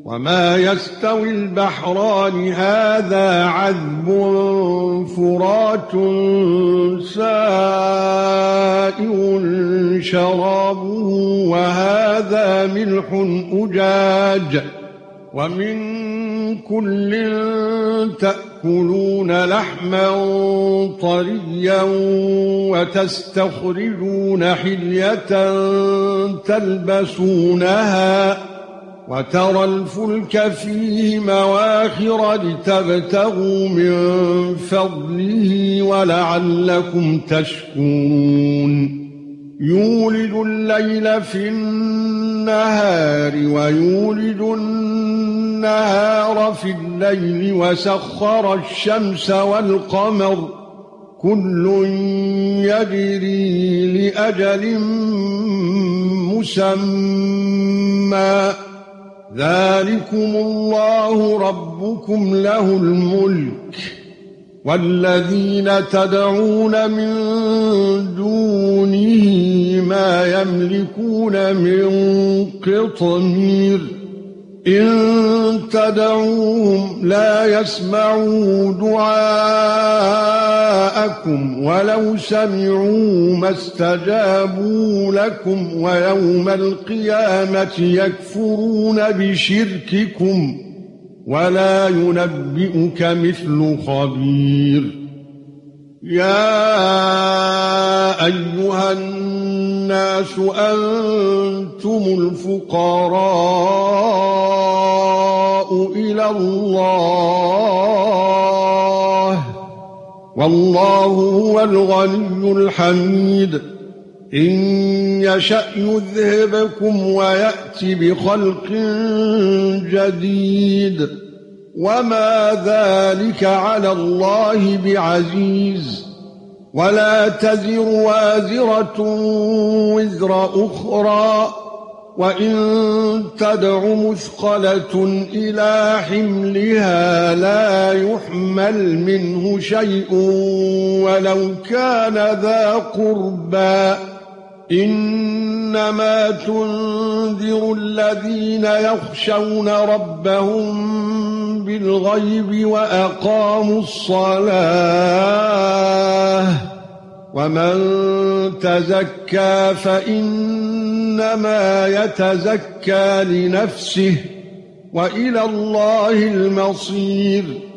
وما يستوي البحران هذا عذب فرات سائغ شرابه وهذا ملح أجاج ومن كل تأكلون لحما طريا وتستخرجون حلية تلبسونها وترى الفلك فيه مواخر لتبتغوا من فضله ولعلكم تشكرون يولج الليل في النهار ويولج النهار في الليل وسخر الشمس والقمر كل يجري لأجل مسمى ذلكم الله ربكم له الملك والذين تدعون من دونه ما يملكون من قطمير إن تدعوهم لا يسمعوا دعاءكم ولو سمعوا ما استجابوا لكم ويوم القيامة يكفرون بشرككم ولا ينبئك مثل خبير يا أيها الناس أنتم الفقراء إلى الله والله هو الغني الحميد إن يشأ يذهبكم ويأتي بخلق جديد وما ذلك على الله بعزيز ولا تزر وازرة وزر أخرى وإن تدع مثقلة إلى حملها لا يحمل منه شيء ولو كان ذا قربى إنما تنذر الذين يخشون ربهم بالغيب وأقاموا الصلاة ومن تزكى فإنما يتزكى لنفسه وإلى الله المصير